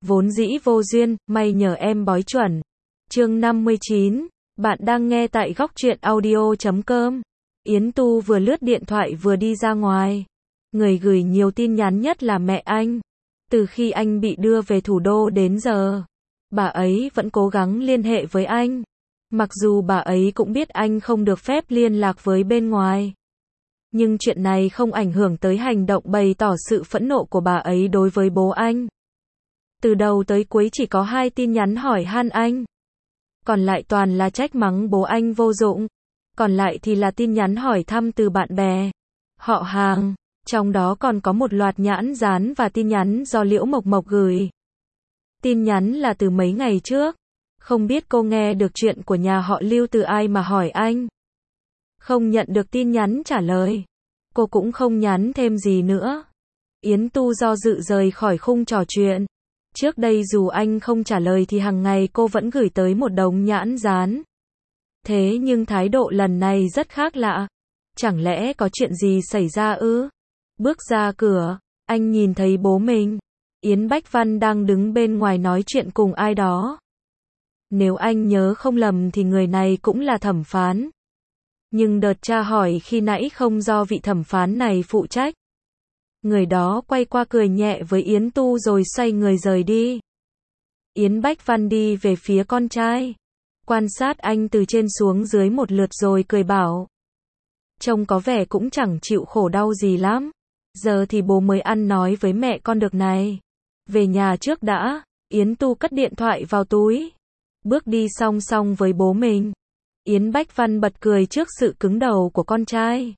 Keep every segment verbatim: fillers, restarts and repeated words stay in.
Vốn dĩ vô duyên, may nhờ em bói chuẩn. Chương năm mươi chín, bạn đang nghe tại góc truyện audio chấm com. Yến Tu vừa lướt điện thoại vừa đi ra ngoài. Người gửi nhiều tin nhắn nhất là mẹ anh. Từ khi anh bị đưa về thủ đô đến giờ, bà ấy vẫn cố gắng liên hệ với anh. Mặc dù bà ấy cũng biết anh không được phép liên lạc với bên ngoài. Nhưng chuyện này không ảnh hưởng tới hành động bày tỏ sự phẫn nộ của bà ấy đối với bố anh. Từ đầu tới cuối chỉ có hai tin nhắn hỏi han anh. Còn lại toàn là trách mắng bố anh vô dụng. Còn lại thì là tin nhắn hỏi thăm từ bạn bè, họ hàng. Trong đó còn có một loạt nhãn dán và tin nhắn do Liễu Mộc Mộc gửi. Tin nhắn là từ mấy ngày trước. Không biết cô nghe được chuyện của nhà họ Lưu từ ai mà hỏi anh. Không nhận được tin nhắn trả lời. Cô cũng không nhắn thêm gì nữa. Yến Tu do dự rời khỏi khung trò chuyện. Trước đây dù anh không trả lời thì hàng ngày cô vẫn gửi tới một đống nhãn dán. Thế nhưng thái độ lần này rất khác lạ. Chẳng lẽ có chuyện gì xảy ra ư? Bước ra cửa, anh nhìn thấy bố mình. Yến Bách Văn đang đứng bên ngoài nói chuyện cùng ai đó. Nếu anh nhớ không lầm thì người này cũng là thẩm phán. Nhưng đợt tra hỏi khi nãy không do vị thẩm phán này phụ trách. Người đó quay qua cười nhẹ với Yến Tu rồi xoay người rời đi. Yến Bách Văn đi về phía con trai. Quan sát anh từ trên xuống dưới một lượt rồi cười bảo. Trông có vẻ cũng chẳng chịu khổ đau gì lắm. Giờ thì bố mới ăn nói với mẹ con được này. Về nhà trước đã. Yến Tu cất điện thoại vào túi. Bước đi song song với bố mình. Yến Bách Văn bật cười trước sự cứng đầu của con trai.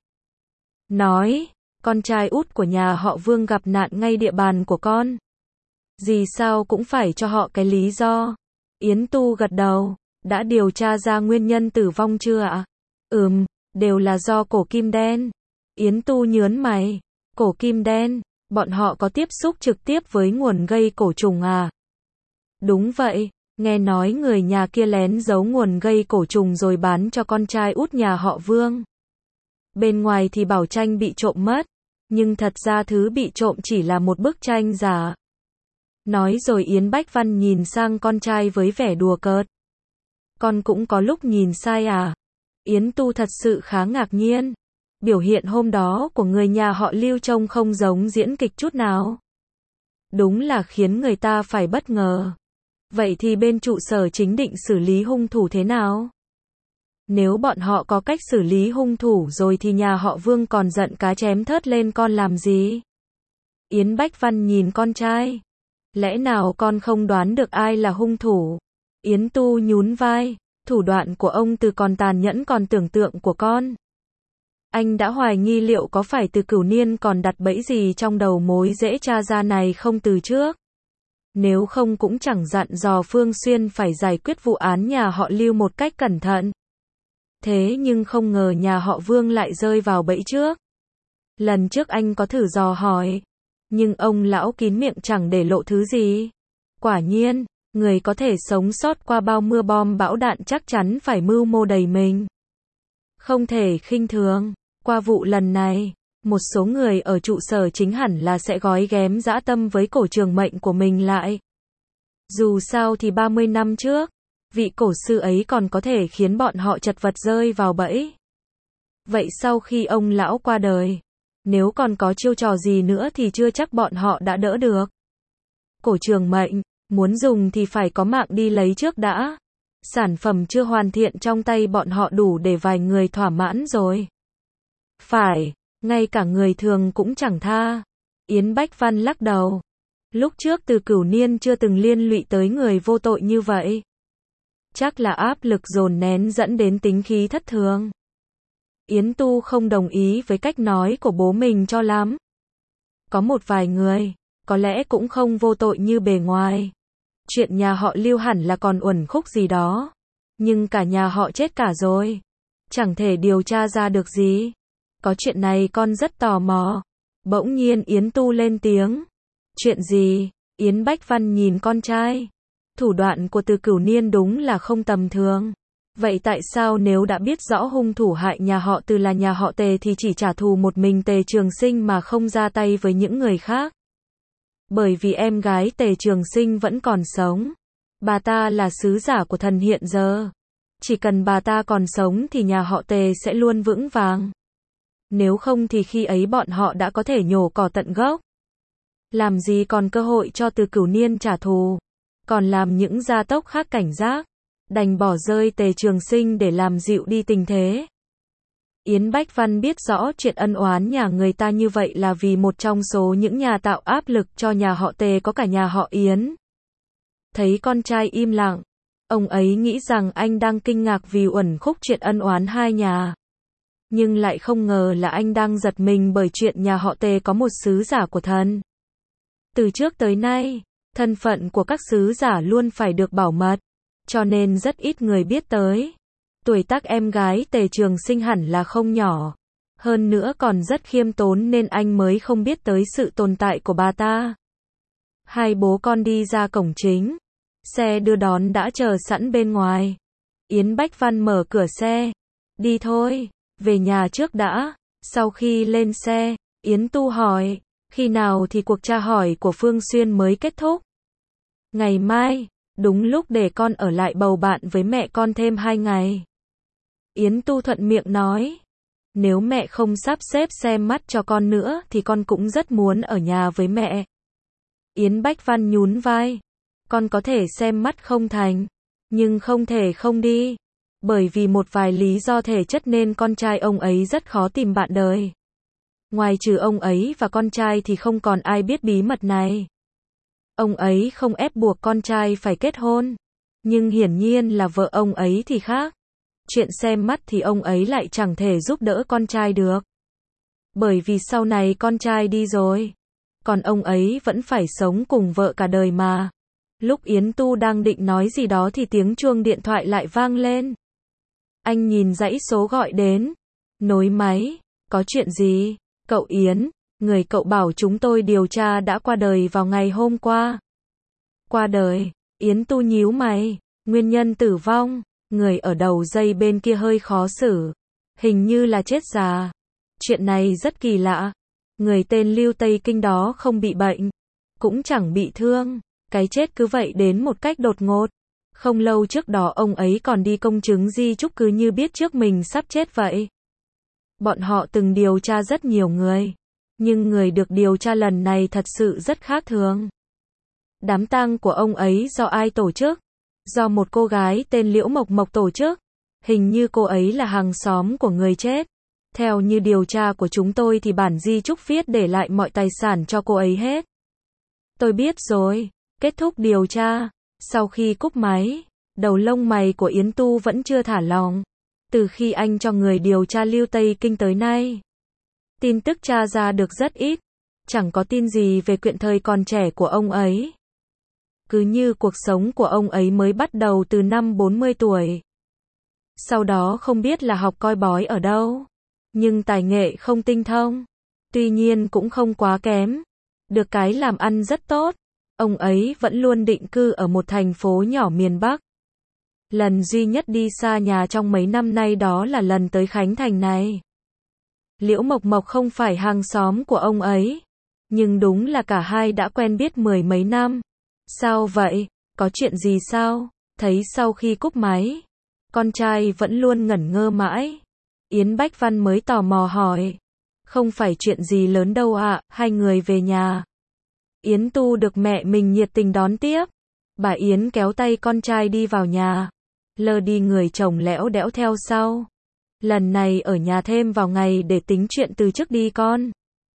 Nói, con trai út của nhà họ Vương gặp nạn ngay địa bàn của con. Gì sao cũng phải cho họ cái lý do. Yến Tu gật đầu. Đã điều tra ra nguyên nhân tử vong chưa ạ? Ừm, đều là do cổ kim đen. Yến Tu nhớn mày. Cổ kim đen, bọn họ có tiếp xúc trực tiếp với nguồn gây cổ trùng à? Đúng vậy, nghe nói người nhà kia lén giấu nguồn gây cổ trùng rồi bán cho con trai út nhà họ Vương. Bên ngoài thì bảo tranh bị trộm mất, nhưng thật ra thứ bị trộm chỉ là một bức tranh giả. Nói rồi Yến Bách Văn nhìn sang con trai với vẻ đùa cợt. Con cũng có lúc nhìn sai à? Yến Tu thật sự khá ngạc nhiên. Biểu hiện hôm đó của người nhà họ Lưu trông không giống diễn kịch chút nào. Đúng là khiến người ta phải bất ngờ. Vậy thì bên trụ sở chính định xử lý hung thủ thế nào? Nếu bọn họ có cách xử lý hung thủ rồi thì nhà họ Vương còn giận cá chém thớt lên con làm gì? Yến Bách Văn nhìn con trai. Lẽ nào con không đoán được ai là hung thủ? Yến Tu nhún vai. Thủ đoạn của ông Từ còn tàn nhẫn còn tưởng tượng của con. Anh đã hoài nghi liệu có phải Từ Cửu Niên còn đặt bẫy gì trong đầu mối dễ tra ra này không từ trước. Nếu không cũng chẳng dặn dò Phương Xuyên phải giải quyết vụ án nhà họ Lưu một cách cẩn thận. Thế nhưng không ngờ nhà họ Vương lại rơi vào bẫy trước. Lần trước anh có thử dò hỏi. Nhưng ông lão kín miệng chẳng để lộ thứ gì. Quả nhiên, người có thể sống sót qua bao mưa bom bão đạn chắc chắn phải mưu mô đầy mình. Không thể khinh thường. Qua vụ lần này, một số người ở trụ sở chính hẳn là sẽ gói ghém dã tâm với cổ trường mệnh của mình lại. Dù sao thì ba mươi năm trước, vị cổ sư ấy còn có thể khiến bọn họ chật vật rơi vào bẫy. Vậy sau khi ông lão qua đời, nếu còn có chiêu trò gì nữa thì chưa chắc bọn họ đã đỡ được. Cổ trường mệnh, muốn dùng thì phải có mạng đi lấy trước đã. Sản phẩm chưa hoàn thiện trong tay bọn họ đủ để vài người thỏa mãn rồi. Phải, ngay cả người thường cũng chẳng tha. Yến Bách Văn lắc đầu. Lúc trước Từ Cửu Niên chưa từng liên lụy tới người vô tội như vậy. Chắc là áp lực dồn nén dẫn đến tính khí thất thường. Yến Tu không đồng ý với cách nói của bố mình cho lắm. Có một vài người, có lẽ cũng không vô tội như bề ngoài. Chuyện nhà họ Lưu hẳn là còn uẩn khúc gì đó. Nhưng cả nhà họ chết cả rồi. Chẳng thể điều tra ra được gì. Có chuyện này con rất tò mò. Bỗng nhiên Yến Tu lên tiếng. Chuyện gì? Yến Bách Văn nhìn con trai. Thủ đoạn của Từ Cửu Niên đúng là không tầm thường. Vậy tại sao nếu đã biết rõ hung thủ hại nhà họ Từ là nhà họ Tề thì chỉ trả thù một mình Tề Trường Sinh mà không ra tay với những người khác? Bởi vì em gái Tề Trường Sinh vẫn còn sống. Bà ta là sứ giả của thần hiện giờ. Chỉ cần bà ta còn sống thì nhà họ Tề sẽ luôn vững vàng. Nếu không thì khi ấy bọn họ đã có thể nhổ cỏ tận gốc. Làm gì còn cơ hội cho Từ Cửu Niên trả thù. Còn làm những gia tốc khác cảnh giác. Đành bỏ rơi Tề Trường Sinh để làm dịu đi tình thế. Yến Bách Văn biết rõ chuyện ân oán nhà người ta như vậy là vì một trong số những nhà tạo áp lực cho nhà họ Tề có cả nhà họ Yến. Thấy con trai im lặng, ông ấy nghĩ rằng anh đang kinh ngạc vì uẩn khúc chuyện ân oán hai nhà. Nhưng lại không ngờ là anh đang giật mình bởi chuyện nhà họ Tề có một sứ giả của thần. Từ trước tới nay, thân phận của các sứ giả luôn phải được bảo mật, cho nên rất ít người biết tới. Tuổi tác em gái Tề Trường Sinh hẳn là không nhỏ. Hơn nữa còn rất khiêm tốn nên anh mới không biết tới sự tồn tại của bà ta. Hai bố con đi ra cổng chính. Xe đưa đón đã chờ sẵn bên ngoài. Yến Bách Văn mở cửa xe. Đi thôi, về nhà trước đã. Sau khi lên xe, Yến Tu hỏi, khi nào thì cuộc tra hỏi của Phương Xuyên mới kết thúc? Ngày mai, đúng lúc để con ở lại bầu bạn với mẹ con thêm hai ngày. Yến Tu thuận miệng nói, nếu mẹ không sắp xếp xem mắt cho con nữa thì con cũng rất muốn ở nhà với mẹ. Yến Bách Văn nhún vai, con có thể xem mắt không thành, nhưng không thể không đi. Bởi vì một vài lý do thể chất nên con trai ông ấy rất khó tìm bạn đời. Ngoài trừ ông ấy và con trai thì không còn ai biết bí mật này. Ông ấy không ép buộc con trai phải kết hôn. Nhưng hiển nhiên là vợ ông ấy thì khác. Chuyện xem mắt thì ông ấy lại chẳng thể giúp đỡ con trai được. Bởi vì sau này con trai đi rồi. Còn ông ấy vẫn phải sống cùng vợ cả đời mà. Lúc Yến Tu đang định nói gì đó thì tiếng chuông điện thoại lại vang lên. Anh nhìn dãy số gọi đến. Nối máy. Có chuyện gì? Cậu Yến, người cậu bảo chúng tôi điều tra đã qua đời vào ngày hôm qua. Qua đời? Yến Tu nhíu mày. Nguyên nhân tử vong? Người ở đầu dây bên kia hơi khó xử. Hình như là chết già. Chuyện này rất kỳ lạ. Người tên Lưu Tây Kinh đó không bị bệnh. Cũng chẳng bị thương. Cái chết cứ vậy đến một cách đột ngột. Không lâu trước đó ông ấy còn đi công chứng di chúc cứ như biết trước mình sắp chết vậy. Bọn họ từng điều tra rất nhiều người. Nhưng người được điều tra lần này thật sự rất khác thường. Đám tang của ông ấy do ai tổ chức? Do một cô gái tên Liễu Mộc Mộc tổ chức. Hình như cô ấy là hàng xóm của người chết. Theo như điều tra của chúng tôi thì bản di chúc viết để lại mọi tài sản cho cô ấy hết. Tôi biết rồi. Kết thúc điều tra. Sau khi cúp máy, đầu lông mày của Yến Tu vẫn chưa thả lỏng. Từ khi anh cho người điều tra Lưu Tây Kinh tới nay, tin tức tra ra được rất ít. Chẳng có tin gì về chuyện thời còn trẻ của ông ấy. Cứ như cuộc sống của ông ấy mới bắt đầu từ năm bốn mươi tuổi. Sau đó không biết là học coi bói ở đâu. Nhưng tài nghệ không tinh thông. Tuy nhiên cũng không quá kém. Được cái làm ăn rất tốt. Ông ấy vẫn luôn định cư ở một thành phố nhỏ miền Bắc. Lần duy nhất đi xa nhà trong mấy năm nay đó là lần tới Khánh Thành này. Liễu Mộc Mộc không phải hàng xóm của ông ấy. Nhưng đúng là cả hai đã quen biết mười mấy năm. Sao vậy? Có chuyện gì sao? Thấy sau khi cúp máy, con trai vẫn luôn ngẩn ngơ mãi. Yến Bách Văn mới tò mò hỏi. Không phải chuyện gì lớn đâu ạ, hai người về nhà. Yến Tu được mẹ mình nhiệt tình đón tiếp. Bà Yến kéo tay con trai đi vào nhà. Lơ đi người chồng lẽo đẽo theo sau. Lần này ở nhà thêm vào ngày để tính chuyện từ trước đi con.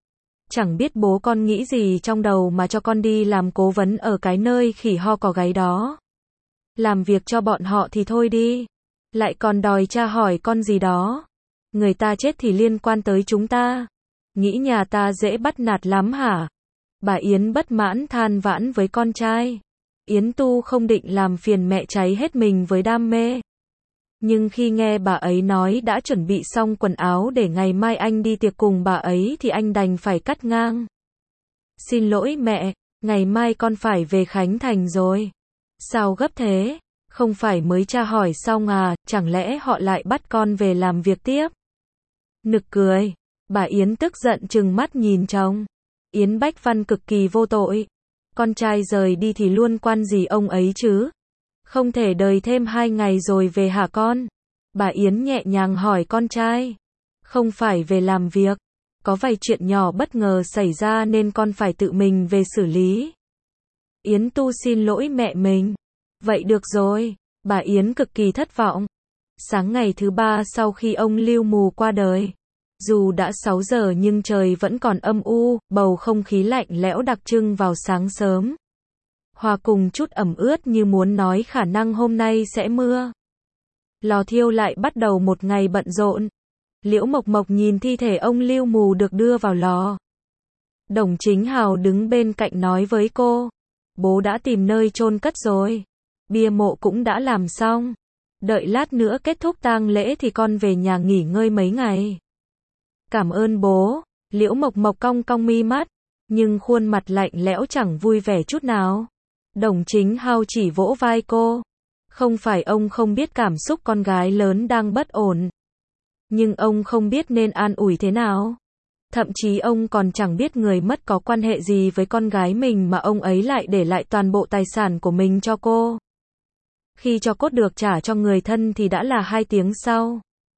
Chẳng biết bố con nghĩ gì trong đầu mà cho con đi làm cố vấn ở cái nơi khỉ ho cò gáy đó. Làm việc cho bọn họ thì thôi đi. Lại còn đòi tra hỏi con gì đó. Người ta chết thì liên quan tới chúng ta. Nghĩ nhà ta dễ bắt nạt lắm hả? Bà Yến bất mãn than vãn với con trai. Yến Tu không định làm phiền mẹ cháy hết mình với đam mê. Nhưng khi nghe bà ấy nói đã chuẩn bị xong quần áo để ngày mai anh đi tiệc cùng bà ấy thì anh đành phải cắt ngang. Xin lỗi mẹ, ngày mai con phải về Khánh Thành rồi. Sao gấp thế? Không phải mới tra hỏi xong à, chẳng lẽ họ lại bắt con về làm việc tiếp? Nực cười. Bà Yến tức giận trừng mắt nhìn chồng. Yến Bách Văn cực kỳ vô tội. Con trai rời đi thì luôn quan gì ông ấy chứ? Không thể đợi thêm hai ngày rồi về hả con? Bà Yến nhẹ nhàng hỏi con trai. Không phải về làm việc. Có vài chuyện nhỏ bất ngờ xảy ra nên con phải tự mình về xử lý. Yến Tu xin lỗi mẹ mình. Vậy được rồi. Bà Yến cực kỳ thất vọng. Sáng ngày thứ ba sau khi ông Lưu Mù qua đời. Dù đã sáu giờ nhưng trời vẫn còn âm u, bầu không khí lạnh lẽo đặc trưng vào sáng sớm. Hòa cùng chút ẩm ướt như muốn nói khả năng hôm nay sẽ mưa. Lò thiêu lại bắt đầu một ngày bận rộn. Liễu Mộc Mộc nhìn thi thể ông Lưu Mù được đưa vào lò. Đồng Chính Hào đứng bên cạnh nói với cô. Bố đã tìm nơi chôn cất rồi. Bia mộ cũng đã làm xong. Đợi lát nữa kết thúc tang lễ thì con về nhà nghỉ ngơi mấy ngày. Cảm ơn bố. Liễu Mộc Mộc cong cong mi mắt. Nhưng khuôn mặt lạnh lẽo chẳng vui vẻ chút nào. Đồng Chính Hào chỉ vỗ vai cô. Không phải ông không biết cảm xúc con gái lớn đang bất ổn. Nhưng ông không biết nên an ủi thế nào. Thậm chí ông còn chẳng biết người mất có quan hệ gì với con gái mình mà ông ấy lại để lại toàn bộ tài sản của mình cho cô. Khi cho cốt được trả cho người thân thì đã là hai tiếng sau.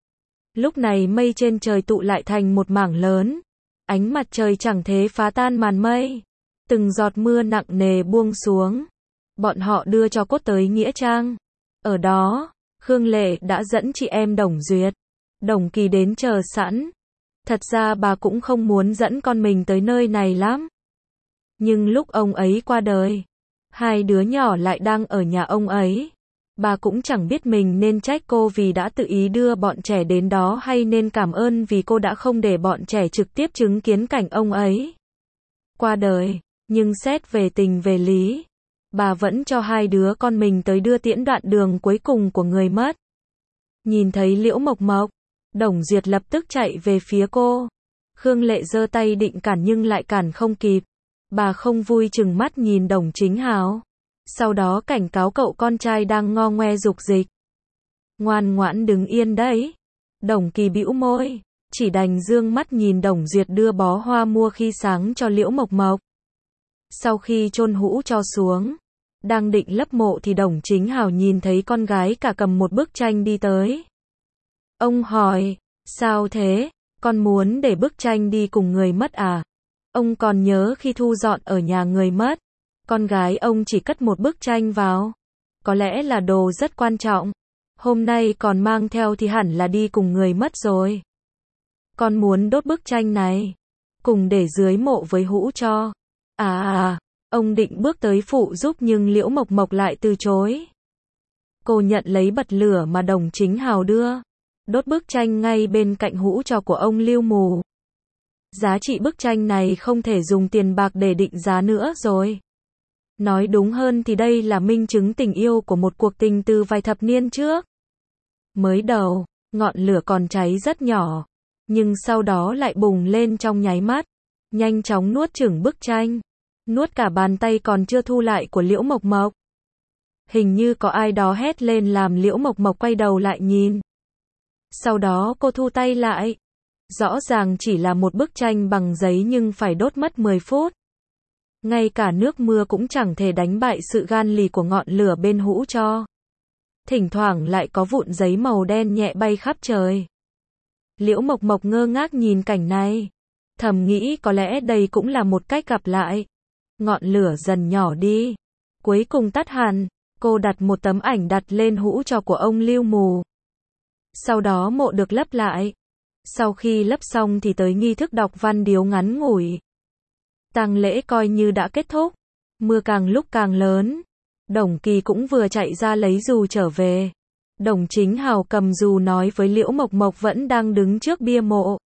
Lúc này mây trên trời tụ lại thành một mảng lớn. Ánh mặt trời chẳng thế phá tan màn mây. Từng giọt mưa nặng nề buông xuống. Bọn họ đưa cho cốt tới Nghĩa Trang. Ở đó, Khương Lệ đã dẫn chị em Đồng Duyệt, Đồng Kỳ đến chờ sẵn. Thật ra bà cũng không muốn dẫn con mình tới nơi này lắm. Nhưng lúc ông ấy qua đời, hai đứa nhỏ lại đang ở nhà ông ấy. Bà cũng chẳng biết mình nên trách cô vì đã tự ý đưa bọn trẻ đến đó hay nên cảm ơn vì cô đã không để bọn trẻ trực tiếp chứng kiến cảnh ông ấy qua đời. Nhưng xét về tình về lý, bà vẫn cho hai đứa con mình tới đưa tiễn đoạn đường cuối cùng của người mất. Nhìn thấy Liễu Mộc Mộc, Đồng Duyệt lập tức chạy về phía cô. Khương Lệ giơ tay định cản nhưng lại cản không kịp. Bà không vui chừng mắt nhìn Đồng Chính Hào. Sau đó cảnh cáo cậu con trai đang ngo ngoe dục dịch. Ngoan ngoãn đứng yên đấy. Đồng Kỳ bĩu môi, chỉ đành dương mắt nhìn Đồng Duyệt đưa bó hoa mua khi sáng cho Liễu Mộc Mộc. Sau khi chôn hũ cho xuống, đang định lấp mộ thì Đồng Chính Hào nhìn thấy con gái cả cầm một bức tranh đi tới. Ông hỏi, sao thế, con muốn để bức tranh đi cùng người mất à? Ông còn nhớ khi thu dọn ở nhà người mất, con gái ông chỉ cất một bức tranh vào. Có lẽ là đồ rất quan trọng. Hôm nay còn mang theo thì hẳn là đi cùng người mất rồi. Con muốn đốt bức tranh này, cùng để dưới mộ với hũ cho. À à, ông định bước tới phụ giúp nhưng Liễu Mộc Mộc lại từ chối. Cô nhận lấy bật lửa mà Đồng Chính Hào đưa. Đốt bức tranh ngay bên cạnh hũ cho của ông Lưu Mù. Giá trị bức tranh này không thể dùng tiền bạc để định giá nữa rồi. Nói đúng hơn thì đây là minh chứng tình yêu của một cuộc tình từ vài thập niên trước. Mới đầu, ngọn lửa còn cháy rất nhỏ, nhưng sau đó lại bùng lên trong nháy mắt, nhanh chóng nuốt chửng bức tranh, nuốt cả bàn tay còn chưa thu lại của Liễu Mộc Mộc. Hình như có ai đó hét lên làm Liễu Mộc Mộc quay đầu lại nhìn. Sau đó cô thu tay lại. Rõ ràng chỉ là một bức tranh bằng giấy nhưng phải đốt mất mười phút. Ngay cả nước mưa cũng chẳng thể đánh bại sự gan lì của ngọn lửa bên hũ cho. Thỉnh thoảng lại có vụn giấy màu đen nhẹ bay khắp trời. Liễu Mộc Mộc ngơ ngác nhìn cảnh này. Thầm nghĩ có lẽ đây cũng là một cách gặp lại. Ngọn lửa dần nhỏ đi. Cuối cùng tắt hẳn. Cô đặt một tấm ảnh đặt lên hũ cho của ông Lưu Mù. Sau đó mộ được lấp lại. Sau khi lấp xong thì tới nghi thức đọc văn điếu ngắn ngủi. Tang lễ coi như đã kết thúc. Mưa càng lúc càng lớn. Đồng Kỳ cũng vừa chạy ra lấy dù trở về. Đồng Chính Hào cầm dù nói với Liễu Mộc Mộc vẫn đang đứng trước bia mộ.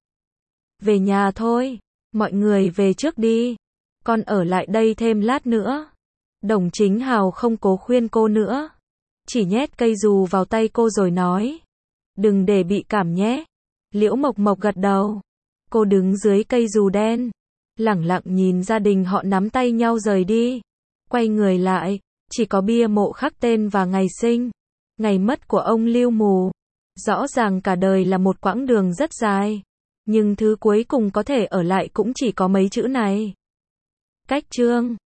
Về nhà thôi. Mọi người về trước đi. Con ở lại đây thêm lát nữa. Đồng Chính Hào không cố khuyên cô nữa. Chỉ nhét cây dù vào tay cô rồi nói. Đừng để bị cảm nhé. Liễu Mộc Mộc gật đầu. Cô đứng dưới cây dù đen. Lẳng lặng nhìn gia đình họ nắm tay nhau rời đi. Quay người lại. Chỉ có bia mộ khắc tên và ngày sinh. Ngày mất của ông Lưu Mù. Rõ ràng cả đời là một quãng đường rất dài. Nhưng thứ cuối cùng có thể ở lại cũng chỉ có mấy chữ này. Cách chương